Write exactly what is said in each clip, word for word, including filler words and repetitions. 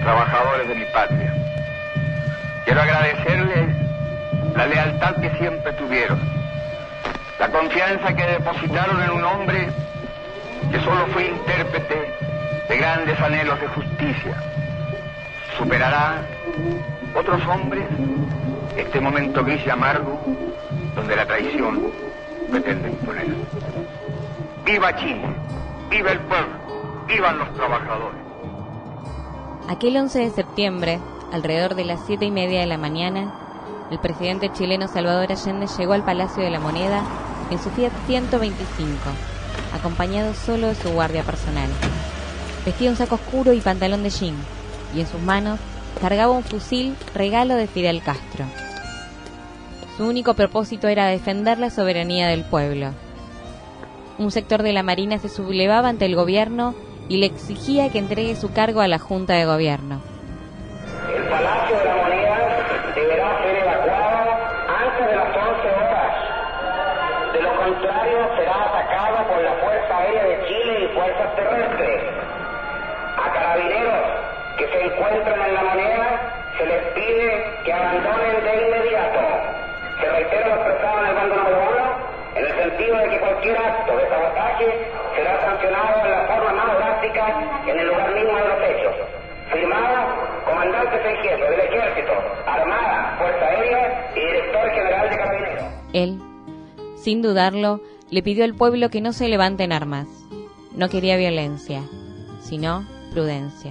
trabajadores de mi patria. Quiero agradecerles la lealtad que siempre tuvieron, la confianza que depositaron en un hombre que solo fue intérprete de grandes anhelos de justicia. Superará otros hombres este momento gris y amargo donde la traición pretende imponer. ¡Viva Chile! ¡Viva el pueblo! ¡Vivan los trabajadores! Aquel once de septiembre, alrededor de las siete y media de la mañana, el presidente chileno Salvador Allende llegó al Palacio de la Moneda en su Fiat ciento veinticinco, acompañado solo de su guardia personal. Vestía un saco oscuro y pantalón de jean, y en sus manos cargaba un fusil regalo de Fidel Castro. Su único propósito era defender la soberanía del pueblo. Un sector de la Marina se sublevaba ante el gobierno y le exigía que entregue su cargo a la Junta de Gobierno. El Palacio de la Moneda deberá ser evacuado antes de las once horas. De lo contrario, será atacado por la Fuerza Aérea de Chile y fuerzas terrestres. A carabineros que se encuentran en la Moneda se les pide que abandonen de inmediato. Se reitera lo expresado en el bando número uno, en el sentido de que cualquier acto de sabotaje será sancionado en la forma más drástica en el lugar mismo de los hechos. Firmada, comandantes en jefe del Ejército, Armada, Fuerza Aérea y Director General de Carabineros. Él, sin dudarlo, le pidió al pueblo que no se levanten armas. No quería violencia, sino prudencia.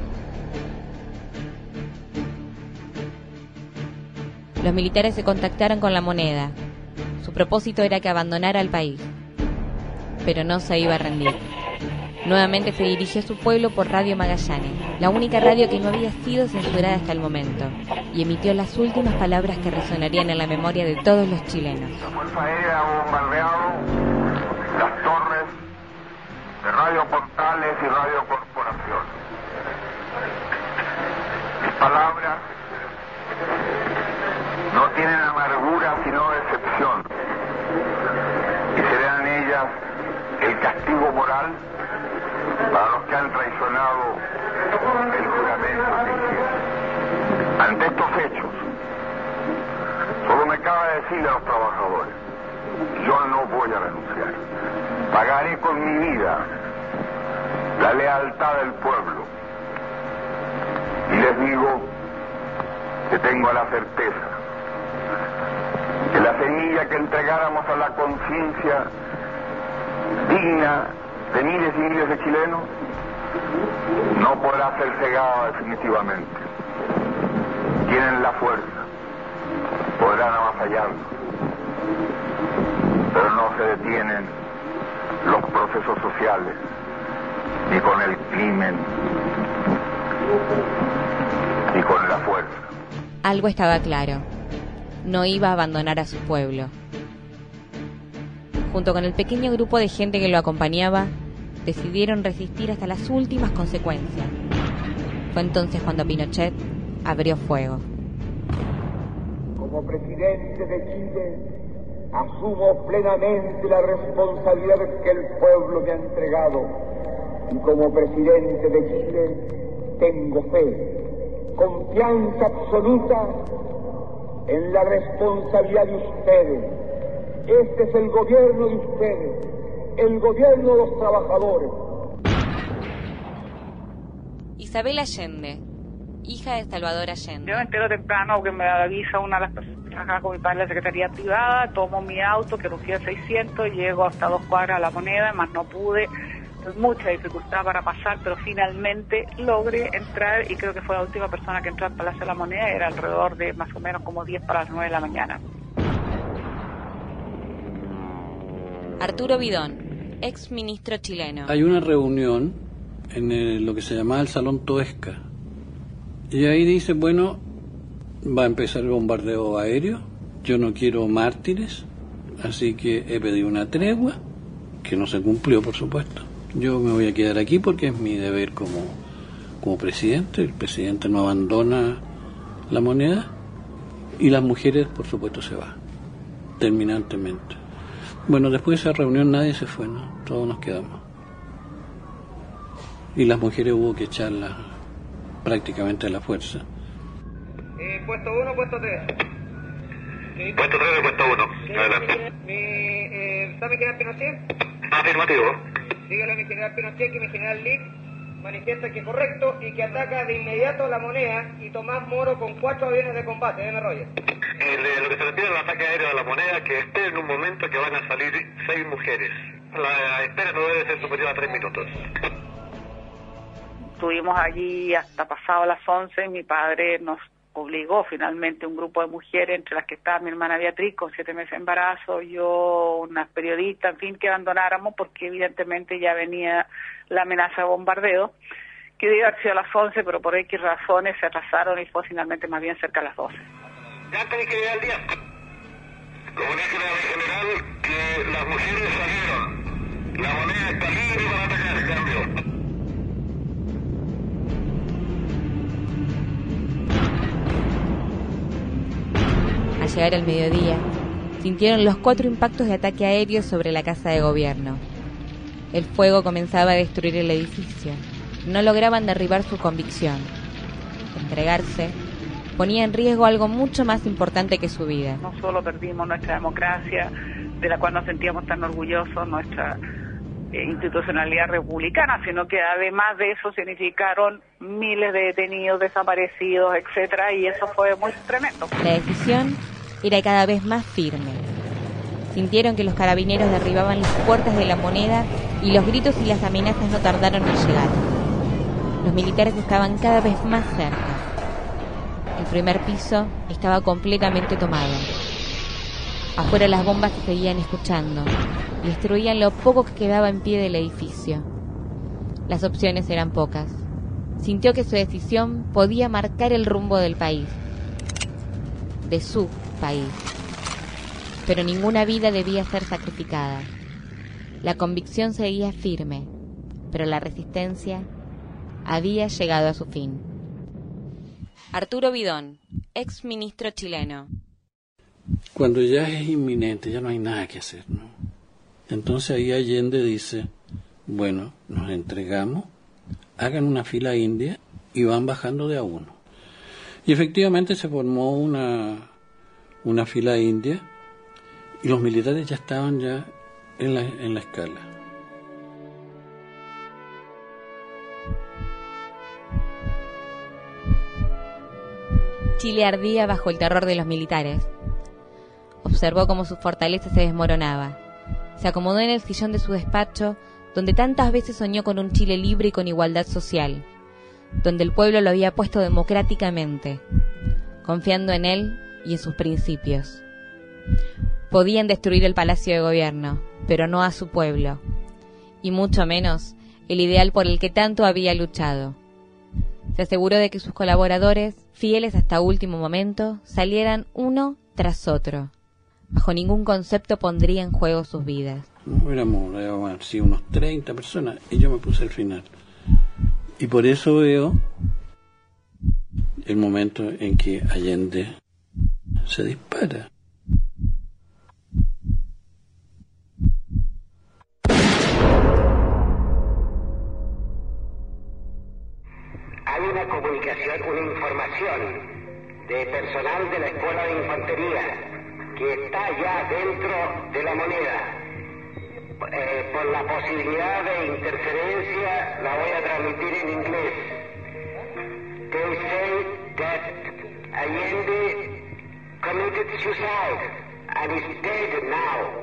Los militares se contactaron con la Moneda. Su propósito era que abandonara el país, pero no se iba a rendir. Nuevamente se dirigió a su pueblo por Radio Magallanes, la única radio que no había sido censurada hasta el momento, y emitió las últimas palabras que resonarían en la memoria de todos los chilenos. La Fuerza Aérea ha bombardeado las torres de Radio Portales y Radio Corporación. Mis palabras no tienen amargura sino decepción, y serán ellas el castigo moral para los que han traicionado el juramento que hicieron. Ante estos hechos, solo me cabe decirle a los trabajadores: yo no voy a renunciar. Pagaré con mi vida la lealtad del pueblo. Y les digo que tengo la certeza que la semilla que entregáramos a la conciencia digna de miles y miles de chilenos no podrá ser cegada definitivamente. Tienen la fuerza, podrán avasallando, pero no se detienen los procesos sociales ni con el crimen ni con la fuerza. Algo estaba claro: no iba a abandonar a su pueblo. Junto con el pequeño grupo de gente que lo acompañaba, decidieron resistir hasta las últimas consecuencias. Fue entonces cuando Pinochet abrió fuego. Como presidente de Chile, asumo plenamente la responsabilidad que el pueblo me ha entregado. Y como presidente de Chile, tengo fe, confianza absoluta en la responsabilidad de ustedes. Este es el gobierno de ustedes, el gobierno de los trabajadores. Isabel Allende, hija de Salvador Allende. Yo me entero temprano porque me avisa una de las personas que trabajaba con mi padre en la Secretaría Privada, tomo mi auto, que era un Fiat seiscientos, llego hasta dos cuadras a la Moneda, más no pude. Mucha dificultad para pasar, pero finalmente logré entrar, y creo que fue la última persona que entró al Palacio de la Moneda. Era alrededor de más o menos como diez para las nueve de la mañana. Arturo Vidón, ex ministro chileno. Hay una reunión en el, lo que se llamaba el Salón Toesca, y ahí dice: bueno, va a empezar el bombardeo aéreo, yo no quiero mártires, así que he pedido una tregua, que no se cumplió, por supuesto. Yo me voy a quedar aquí porque es mi deber como, como presidente. El presidente no abandona la Moneda, y las mujeres, por supuesto, se van terminantemente. Bueno, después de esa reunión nadie se fue, ¿no? Todos nos quedamos. Y las mujeres hubo que echarlas prácticamente a la fuerza. Eh, puesto uno, puesto tres. Sí. Puesto tres y puesto uno. Adelante. Mi, eh, ¿Está mi general Pinochet? Afirmativo. Dígale a mi general Pinochet que mi general Lick manifiesta que es correcto y que ataca de inmediato La Moneda y Tomás Moro con cuatro aviones de combate. M. Roger. El, eh, lo que se refiere al ataque aéreo de La Moneda, que esté en un momento que van a salir seis mujeres. La espera no debe ser superior a tres minutos. Estuvimos allí hasta pasado las once y mi padre nos obligó finalmente un grupo de mujeres, entre las que estaba mi hermana Beatriz con siete meses de embarazo, yo, unas periodistas, en fin, que abandonáramos porque evidentemente ya venía la amenaza de bombardeo, que debía haber sido a las once, pero por X razones se atrasaron y fue finalmente más bien cerca a las doce. Ya tenés que llegar al día. Comuníquenle al general que las mujeres salieron. La Moneda está libre para atacar, cambio. Al llegar al mediodía, sintieron los cuatro impactos de ataque aéreo sobre la casa de gobierno. El fuego comenzaba a destruir el edificio. No lograban derribar su convicción. Entregarse ponía en riesgo algo mucho más importante que su vida. No solo perdimos nuestra democracia, de la cual nos sentíamos tan orgullosos, nuestra eh, institucionalidad republicana, sino que además de eso significaron miles de detenidos, desaparecidos, etcétera, y eso fue muy tremendo. La decisión era cada vez más firme. Sintieron que los carabineros derribaban las puertas de La Moneda y los gritos y las amenazas no tardaron en llegar. Los militares estaban cada vez más cerca. El primer piso estaba completamente tomado. Afuera las bombas se seguían escuchando y destruían lo poco que quedaba en pie del edificio. Las opciones eran pocas. Sintió que su decisión podía marcar el rumbo del país, de su país. Pero ninguna vida debía ser sacrificada. La convicción seguía firme, pero la resistencia había llegado a su fin. Arturo Bidón, ex ministro chileno. Cuando ya es inminente, ya no hay nada que hacer, ¿no? Entonces ahí Allende dice, bueno, nos entregamos, hagan una fila india y van bajando de a uno. Y efectivamente se formó una, una fila india y los militares ya estaban ya en la, en la escala. Chile ardía bajo el terror de los militares. Observó cómo su fortaleza se desmoronaba. Se acomodó en el sillón de su despacho, donde tantas veces soñó con un Chile libre y con igualdad social, donde el pueblo lo había puesto democráticamente, confiando en él y en sus principios. Podían destruir el Palacio de Gobierno, pero no a su pueblo, y mucho menos el ideal por el que tanto había luchado. Se aseguró de que sus colaboradores, fieles hasta último momento, salieran uno tras otro. Bajo ningún concepto pondría en juego sus vidas. No, éramos, éramos así, unos treinta personas, y yo me puse al final. Y por eso veo el momento en que Allende se dispara. Hay una comunicación, una información de personal de la Escuela de Infantería que está ya dentro de La Moneda. Eh, por la posibilidad de interferencia la voy a transmitir en inglés. They say that Allende committed suicide and is dead now.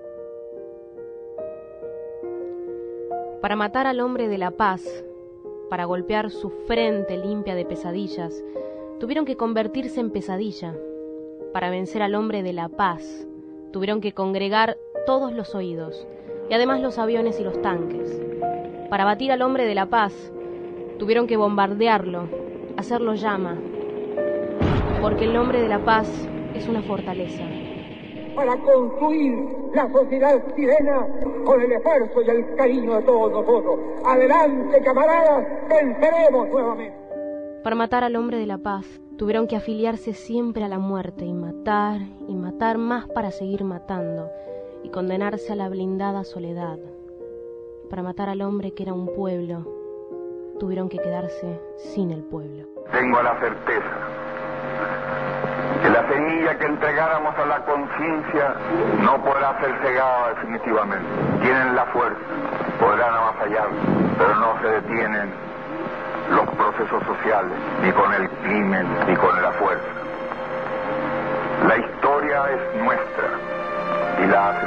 Para matar al hombre de la paz, para golpear su frente limpia de pesadillas, tuvieron que convertirse en pesadilla. Para vencer al hombre de la paz, tuvieron que congregar todos los oídos, y además los aviones y los tanques. Para batir al hombre de la paz, tuvieron que bombardearlo, hacerlo llama, porque el hombre de la paz es una fortaleza. Para construir la sociedad chilena con el esfuerzo y el cariño de todos nosotros. Adelante, camaradas, venceremos nuevamente. Para matar al hombre de la paz, tuvieron que afiliarse siempre a la muerte y matar y matar más para seguir matando y condenarse a la blindada soledad. Para matar al hombre que era un pueblo, tuvieron que quedarse sin el pueblo. Tengo la certeza que la semilla que entregáramos a la conciencia no podrá ser cegada definitivamente. Tienen la fuerza, podrán avasallar, pero no se detienen los procesos sociales, ni con el crimen, ni con la fuerza. La historia es nuestra y la